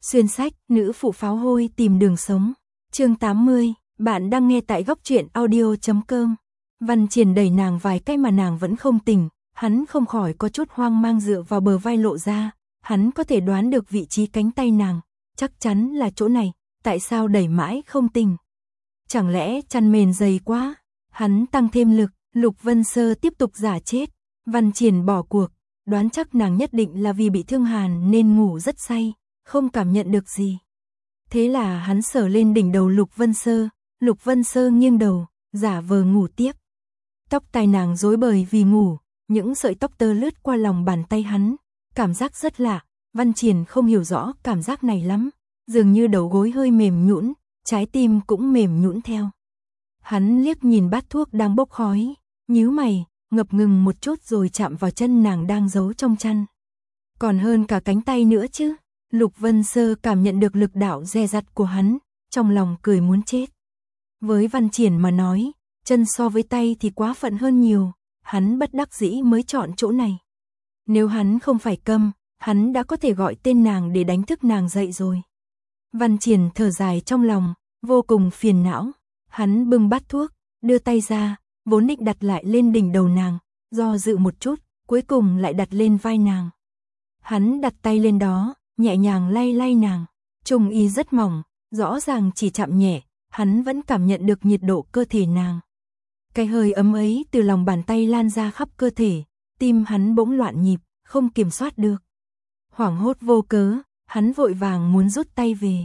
Xuyên sách, nữ phụ pháo hôi tìm đường sống. Chương 80, bạn đang nghe tại góc truyện audio.com. Văn Triển đẩy nàng vài cái mà nàng vẫn không tỉnh, hắn không khỏi có chút hoang mang dựa vào bờ vai lộ ra, hắn có thể đoán được vị trí cánh tay nàng, chắc chắn là chỗ này, tại sao đẩy mãi không tỉnh? Chẳng lẽ chăn mền dày quá? Hắn tăng thêm lực, Lục Vân Sơ tiếp tục giả chết, Văn Triển bỏ cuộc, đoán chắc nàng nhất định là vì bị thương hàn nên ngủ rất say, không cảm nhận được gì. Thế là hắn sờ lên đỉnh đầu Lục Vân Sơ nghiêng đầu, giả vờ ngủ tiếp. Tóc tai nàng rối bời vì ngủ, những sợi tóc tơ lướt qua lòng bàn tay hắn, cảm giác rất lạ, Văn Triển không hiểu rõ cảm giác này lắm, dường như đầu gối hơi mềm nhũn, trái tim cũng mềm nhũn theo. Hắn liếc nhìn bát thuốc đang bốc khói, nhíu mày, ngập ngừng một chút rồi chạm vào chân nàng đang giấu trong chăn. Còn hơn cả cánh tay nữa chứ. Lục Vân Sơ cảm nhận được lực đạo dè dặt của hắn, trong lòng cười muốn chết. Với Văn Triển mà nói, chân so với tay thì quá phận hơn nhiều, hắn bất đắc dĩ mới chọn chỗ này. Nếu hắn không phải câm, hắn đã có thể gọi tên nàng để đánh thức nàng dậy rồi. Văn Triển thở dài trong lòng, vô cùng phiền não. Hắn bưng bát thuốc, đưa tay ra, vốn định đặt lại lên đỉnh đầu nàng, do dự một chút, cuối cùng lại đặt lên vai nàng. Hắn đặt tay lên đó, nhẹ nhàng lay lay nàng, trùng y rất mỏng, rõ ràng chỉ chạm nhẹ, hắn vẫn cảm nhận được nhiệt độ cơ thể nàng. Cái hơi ấm ấy từ lòng bàn tay lan ra khắp cơ thể, tim hắn bỗng loạn nhịp, không kiểm soát được. Hoảng hốt vô cớ, hắn vội vàng muốn rút tay về.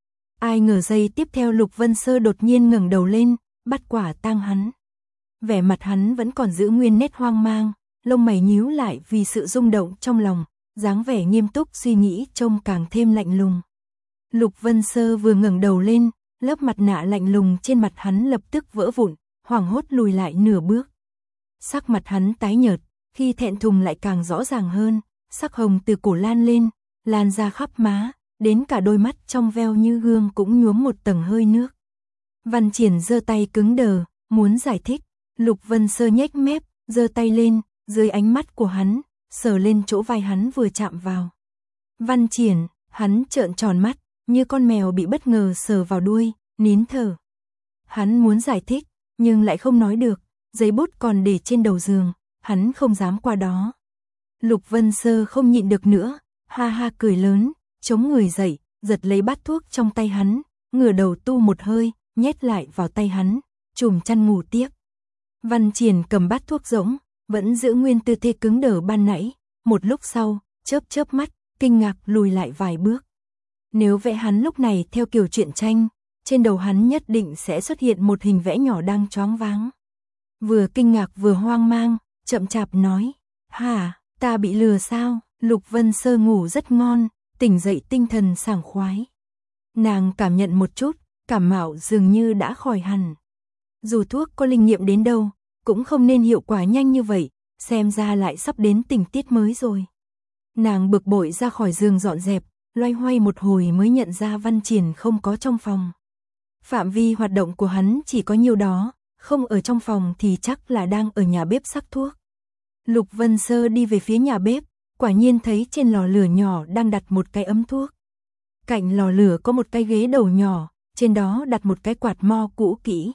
Ai ngờ giây tiếp theo Lục Vân Sơ đột nhiên ngẩng đầu lên, bắt quả tang hắn. Vẻ mặt hắn vẫn còn giữ nguyên nét hoang mang, lông mày nhíu lại vì sự rung động trong lòng, dáng vẻ nghiêm túc suy nghĩ trông càng thêm lạnh lùng. Lục Vân Sơ vừa ngẩng đầu lên, lớp mặt nạ lạnh lùng trên mặt hắn lập tức vỡ vụn, hoảng hốt lùi lại nửa bước. Sắc mặt hắn tái nhợt, khi thẹn thùng lại càng rõ ràng hơn, sắc hồng từ cổ lan lên, lan ra khắp má, đến cả đôi mắt trong veo như gương cũng nhuốm một tầng hơi nước. Văn Triển giơ tay cứng đờ, muốn giải thích, Lục Vân Sơ nhếch mép, giơ tay lên, dưới ánh mắt của hắn, sờ lên chỗ vai hắn vừa chạm vào. Văn Triển, hắn trợn tròn mắt, như con mèo bị bất ngờ sờ vào đuôi, nín thở. Hắn muốn giải thích, nhưng lại không nói được, giấy bút còn để trên đầu giường, hắn không dám qua đó. Lục Vân Sơ không nhịn được nữa, ha ha cười lớn, chống người dậy, giật lấy bát thuốc trong tay hắn, ngửa đầu tu một hơi, nhét lại vào tay hắn, trùm chăn ngủ tiếp. Văn Triển cầm bát thuốc rỗng, vẫn giữ nguyên tư thế cứng đờ ban nãy, một lúc sau, chớp mắt, kinh ngạc lùi lại vài bước. Nếu vẽ hắn lúc này theo kiểu truyện tranh, trên đầu hắn nhất định sẽ xuất hiện một hình vẽ nhỏ đang choáng váng. Vừa kinh ngạc vừa hoang mang, chậm chạp nói, hả, ta bị lừa sao? Lục Vân Sơ ngủ rất ngon, tỉnh dậy tinh thần sảng khoái. Nàng cảm nhận một chút, cảm mạo dường như đã khỏi hẳn. Dù thuốc có linh nghiệm đến đâu, cũng không nên hiệu quả nhanh như vậy, xem ra lại sắp đến tình tiết mới rồi. Nàng bực bội ra khỏi giường dọn dẹp, loay hoay một hồi mới nhận ra Văn Triển không có trong phòng. Phạm vi hoạt động của hắn chỉ có nhiêu đó, không ở trong phòng thì chắc là đang ở nhà bếp sắc thuốc. Lục Vân Sơ đi về phía nhà bếp, quả nhiên thấy trên lò lửa nhỏ đang đặt một cái ấm thuốc. Cạnh lò lửa có một cái ghế đầu nhỏ, trên đó đặt một cái quạt mo cũ kỹ.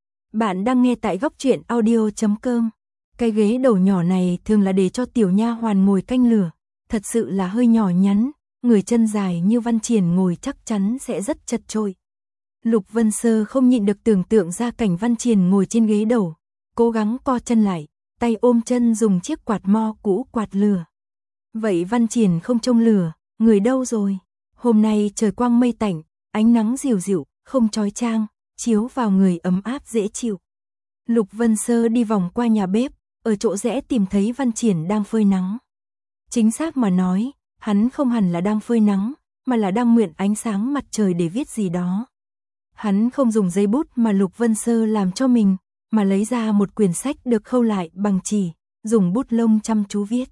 Bạn đang nghe tại góc truyện audio.com. Cái ghế đầu nhỏ này thường là để cho tiểu nha hoàn ngồi canh lửa, thật sự là hơi nhỏ nhắn, người chân dài như Văn Triển ngồi chắc chắn sẽ rất chật chội. Lục Vân Sơ không nhịn được tưởng tượng ra cảnh Văn Triển ngồi trên ghế đầu, cố gắng co chân lại, tay ôm chân dùng chiếc quạt mo cũ quạt lửa. Vậy Văn Triển không trông lửa, người đâu rồi? Hôm nay trời quang mây tạnh, ánh nắng dịu dịu, không chói chang, chiếu vào người ấm áp dễ chịu. Lục Vân Sơ đi vòng qua nhà bếp, ở chỗ rẽ tìm thấy Văn Triển đang phơi nắng. Chính xác mà nói, hắn không hẳn là đang phơi nắng, mà là đang mượn ánh sáng mặt trời để viết gì đó. Hắn không dùng giấy bút mà Lục Vân Sơ làm cho mình, mà lấy ra một quyển sách được khâu lại bằng chỉ, dùng bút lông chăm chú viết.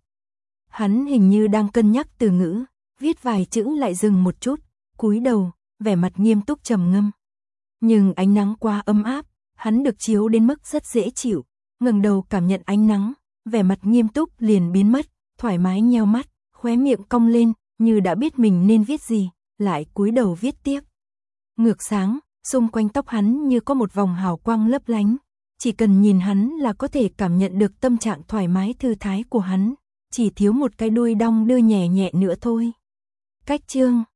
Hắn hình như đang cân nhắc từ ngữ, viết vài chữ lại dừng một chút, cúi đầu, vẻ mặt nghiêm túc trầm ngâm. Nhưng ánh nắng quá ấm áp, hắn được chiếu đến mức rất dễ chịu, ngẩng đầu cảm nhận ánh nắng, vẻ mặt nghiêm túc liền biến mất, thoải mái nheo mắt, khóe miệng cong lên, như đã biết mình nên viết gì, lại cúi đầu viết tiếp. Ngược sáng, xung quanh tóc hắn như có một vòng hào quang lấp lánh, chỉ cần nhìn hắn là có thể cảm nhận được tâm trạng thoải mái thư thái của hắn, chỉ thiếu một cái đuôi đong đưa nhẹ nhẹ nữa thôi. Cách chương